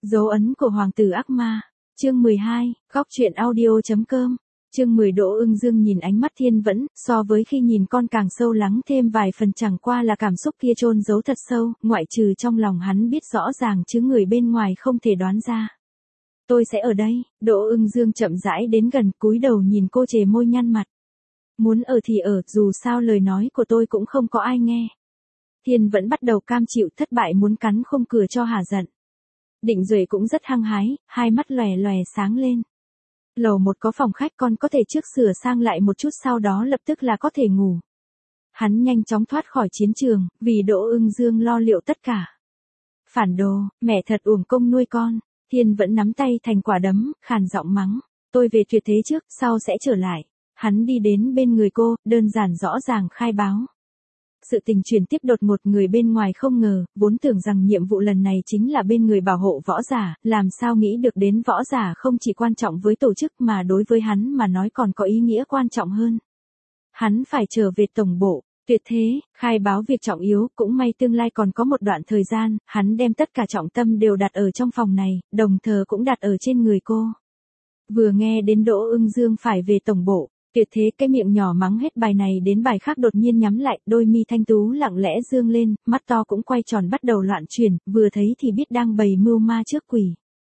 Dấu ấn của hoàng tử ác ma. Chương 12, góc truyện audio.com. Chương 10. Đỗ Ưng Dương nhìn ánh mắt Thiên Vẫn, so với khi nhìn con càng sâu lắng thêm vài phần, chẳng qua là cảm xúc kia chôn giấu thật sâu, ngoại trừ trong lòng hắn biết rõ ràng chứ người bên ngoài không thể đoán ra. Tôi sẽ ở đây. Đỗ Ưng Dương chậm rãi đến gần, cúi đầu nhìn cô, chề môi nhăn mặt. Muốn ở thì ở, dù sao lời nói của tôi cũng không có ai nghe. Thiên Vẫn bắt đầu cam chịu thất bại, muốn cắn khung cửa cho hả giận. Định Duệ cũng rất hăng hái, hai mắt lòe lòe sáng lên. Lầu 1 có phòng khách, con có thể trước sửa sang lại một chút, sau đó lập tức là có thể ngủ. Hắn nhanh chóng thoát khỏi chiến trường, vì Đỗ Ưng Dương lo liệu tất cả. Phản đồ, mẹ thật uổng công nuôi con. Thiên Vẫn nắm tay thành quả đấm, khàn giọng mắng. Tôi về tuyệt thế trước, sau sẽ trở lại. Hắn đi đến bên người cô, đơn giản rõ ràng khai báo. Sự tình chuyển tiếp đột ngột, người bên ngoài không ngờ, vốn tưởng rằng nhiệm vụ lần này chính là bên người bảo hộ võ giả, làm sao nghĩ được đến võ giả không chỉ quan trọng với tổ chức mà đối với hắn mà nói còn có ý nghĩa quan trọng hơn. Hắn phải trở về tổng bộ, tuyệt thế, khai báo việc trọng yếu, cũng may tương lai còn có một đoạn thời gian, hắn đem tất cả trọng tâm đều đặt ở trong phòng này, đồng thời cũng đặt ở trên người cô. Vừa nghe đến Đỗ Ưng Dương phải về tổng bộ, tuyệt thế cái miệng nhỏ mắng hết bài này đến bài khác đột nhiên nhắm lại, đôi mi thanh tú lặng lẽ dương lên, mắt to cũng quay tròn bắt đầu loạn chuyển, vừa thấy thì biết đang bày mưu ma trước quỷ.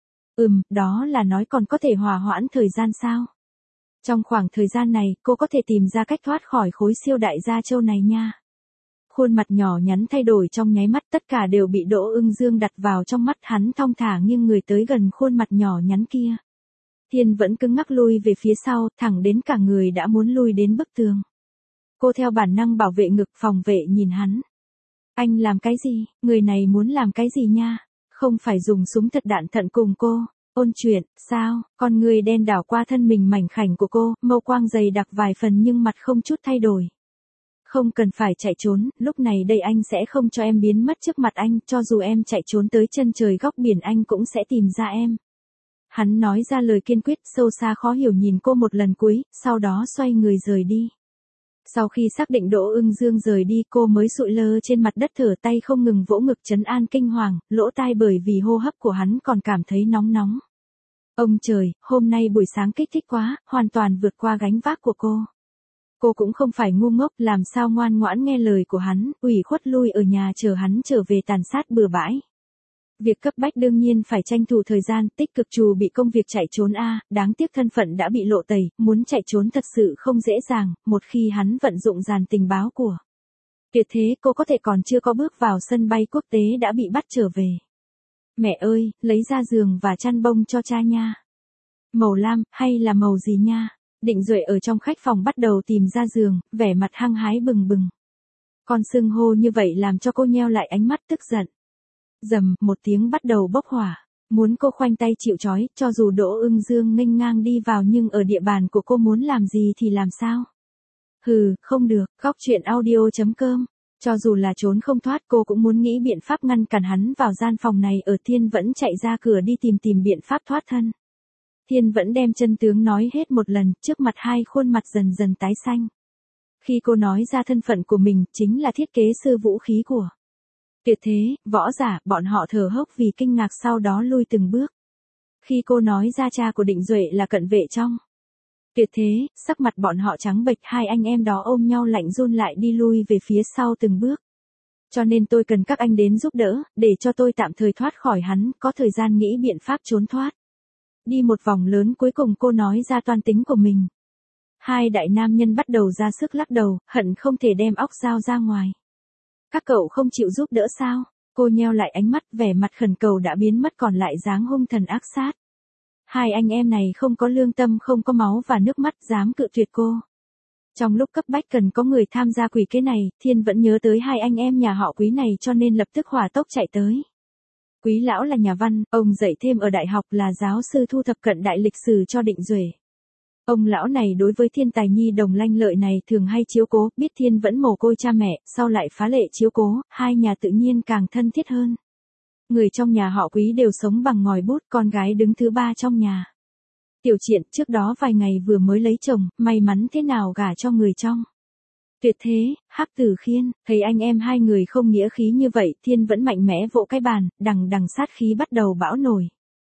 Đó là nói còn có thể hòa hoãn thời gian sao? Trong khoảng thời gian này, cô có thể tìm ra cách thoát khỏi khối siêu đại gia châu này nha. Khuôn mặt nhỏ nhắn thay đổi trong nháy mắt, tất cả đều bị Đỗ Ưng Dương đặt vào trong mắt, hắn thong thả nghiêng người tới gần khuôn mặt nhỏ nhắn kia. Thiên Vẫn cứng ngắc lui về phía sau, thẳng đến cả người đã muốn lui đến bức tường. Cô theo bản năng bảo vệ ngực, phòng vệ nhìn hắn. Anh làm cái gì? Người này muốn làm cái gì nha? Không phải dùng súng thật đạn thận cùng cô. Ôn chuyện, sao? Con người đen đảo qua thân mình mảnh khảnh của cô, mâu quang dày đặc vài phần nhưng mặt không chút thay đổi. Không cần phải chạy trốn, lúc này đây anh sẽ không cho em biến mất trước mặt anh, cho dù em chạy trốn tới chân trời góc biển anh cũng sẽ tìm ra em. Hắn nói ra lời kiên quyết, sâu xa khó hiểu nhìn cô một lần cuối, sau đó xoay người rời đi. Sau khi xác định Đỗ Ưng Dương rời đi, cô mới sụi lơ trên mặt đất, thở tay không ngừng vỗ ngực trấn an kinh hoàng, lỗ tai bởi vì hô hấp của hắn còn cảm thấy nóng nóng. Ông trời, hôm nay buổi sáng kích thích quá, hoàn toàn vượt qua gánh vác của cô. Cô cũng không phải ngu ngốc, làm sao ngoan ngoãn nghe lời của hắn, ủy khuất lui ở nhà chờ hắn trở về tàn sát bừa bãi. Việc cấp bách đương nhiên phải tranh thủ thời gian, tích cực chuẩn bị công việc chạy trốn đáng tiếc thân phận đã bị lộ tẩy, muốn chạy trốn thật sự không dễ dàng, một khi hắn vận dụng dàn tình báo của tuyệt thế, cô có thể còn chưa có bước vào sân bay quốc tế đã bị bắt trở về. Mẹ ơi, lấy ra giường và chăn bông cho cha nha. Màu lam, hay là màu gì nha? Định Duệ ở trong khách phòng bắt đầu tìm ra giường, vẻ mặt hăng hái bừng bừng. Con xưng hô như vậy làm cho cô nheo lại ánh mắt tức giận. Rầm, một tiếng bắt đầu bốc hỏa. Muốn cô khoanh tay chịu trói, cho dù Đỗ Ưng Dương nghênh ngang đi vào nhưng ở địa bàn của cô muốn làm gì thì làm sao? Hừ, không được, góc truyện audio.com. Cho dù là trốn không thoát, cô cũng muốn nghĩ biện pháp ngăn cản hắn vào gian phòng này. Ở Thiên Vẫn chạy ra cửa đi tìm biện pháp thoát thân. Thiên Vẫn đem chân tướng nói hết một lần, trước mặt hai khuôn mặt dần dần tái xanh. Khi cô nói ra thân phận của mình, chính là thiết kế sư vũ khí của tuyệt thế, võ giả, bọn họ thở hốc vì kinh ngạc, sau đó lui từng bước. Khi cô nói ra cha của Định Duệ là cận vệ trong tuyệt thế, sắc mặt bọn họ trắng bệch, hai anh em đó ôm nhau lạnh run lại đi lui về phía sau từng bước. Cho nên tôi cần các anh đến giúp đỡ, để cho tôi tạm thời thoát khỏi hắn, có thời gian nghĩ biện pháp trốn thoát. Đi một vòng lớn cuối cùng cô nói ra toan tính của mình. Hai đại nam nhân bắt đầu ra sức lắc đầu, hận không thể đem óc dao ra ngoài. Các cậu không chịu giúp đỡ sao? Cô nheo lại ánh mắt, vẻ mặt khẩn cầu đã biến mất, còn lại dáng hung thần ác sát. Hai anh em này không có lương tâm, không có máu và nước mắt, dám cự tuyệt cô. Trong lúc cấp bách cần có người tham gia quỷ kế này, Thiên Vẫn nhớ tới hai anh em nhà họ Quý này cho nên lập tức hỏa tốc chạy tới. Quý lão là nhà văn, ông dạy thêm ở đại học, là giáo sư thu thập cận đại lịch sử cho Định Duệ. Ông lão này đối với thiên tài nhi đồng lanh lợi này thường hay chiếu cố, biết Thiên Vẫn mồ côi cha mẹ, sau lại phá lệ chiếu cố, hai nhà tự nhiên càng thân thiết hơn. Người trong nhà họ Quý đều sống bằng ngòi bút, con gái đứng thứ ba trong nhà. Tiểu Triện trước đó vài ngày vừa mới lấy chồng, may mắn thế nào gả cho người trong tuyệt thế, Hắc Tử Khiên. Thấy anh em hai người không nghĩa khí như vậy, Thiên Vẫn mạnh mẽ vỗ cái bàn, đằng đằng sát khí bắt đầu bão nổi.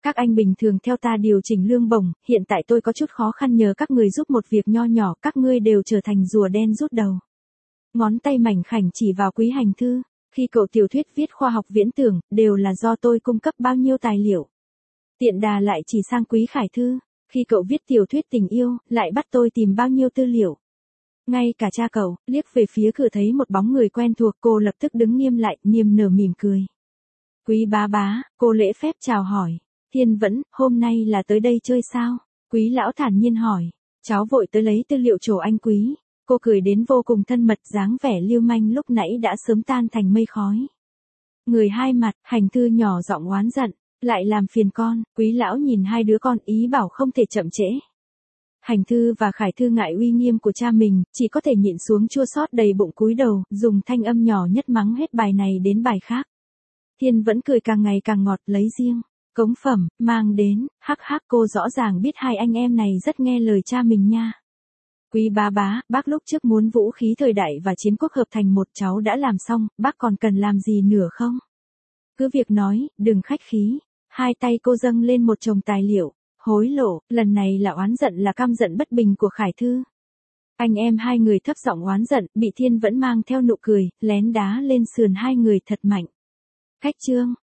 Các anh bình thường theo ta điều chỉnh lương bổng, hiện tại tôi có chút khó khăn nhờ các người giúp một việc nho nhỏ, các ngươi đều trở thành rùa đen rút đầu. Ngón tay mảnh khảnh chỉ vào Quý Hành Thư, khi cậu tiểu thuyết viết khoa học viễn tưởng, đều là do tôi cung cấp bao nhiêu tài liệu. Tiện đà lại chỉ sang Quý Khải Thư, khi cậu viết tiểu thuyết tình yêu, lại bắt tôi tìm bao nhiêu tư liệu. Ngay cả cha cậu, liếc về phía cửa thấy một bóng người quen thuộc, cô lập tức đứng nghiêm lại, niềm nở mỉm cười. Quý bá bá, cô lễ phép chào hỏi. Thiên Vẫn, hôm nay là tới đây chơi sao? Quý lão thản nhiên hỏi. Cháu vội tới lấy tư liệu chỗ anh Quý. Cô cười đến vô cùng thân mật, dáng vẻ lưu manh lúc nãy đã sớm tan thành mây khói. Người hai mặt, Hành Thư nhỏ giọng oán giận, lại làm phiền con. Quý lão nhìn hai đứa con ý bảo không thể chậm trễ. Hành Thư và Khải Thư ngại uy nghiêm của cha mình, chỉ có thể nhịn xuống chua xót đầy bụng cúi đầu, dùng thanh âm nhỏ nhất mắng hết bài này đến bài khác. Thiên Vẫn cười càng ngày càng ngọt, lấy riêng cống phẩm, mang đến, hắc hắc, cô rõ ràng biết hai anh em này rất nghe lời cha mình nha. Quý bá bá, bác lúc trước muốn vũ khí thời đại và chiến quốc hợp thành một, cháu đã làm xong, bác còn cần làm gì nữa không? Cứ việc nói, đừng khách khí. Hai tay cô dâng lên một chồng tài liệu, hối lộ, lần này là oán giận là căm giận bất bình của Khải Thư. Anh em hai người thấp giọng oán giận, bị Thiên Vẫn mang theo nụ cười, lén đá lên sườn hai người thật mạnh. Khách trương,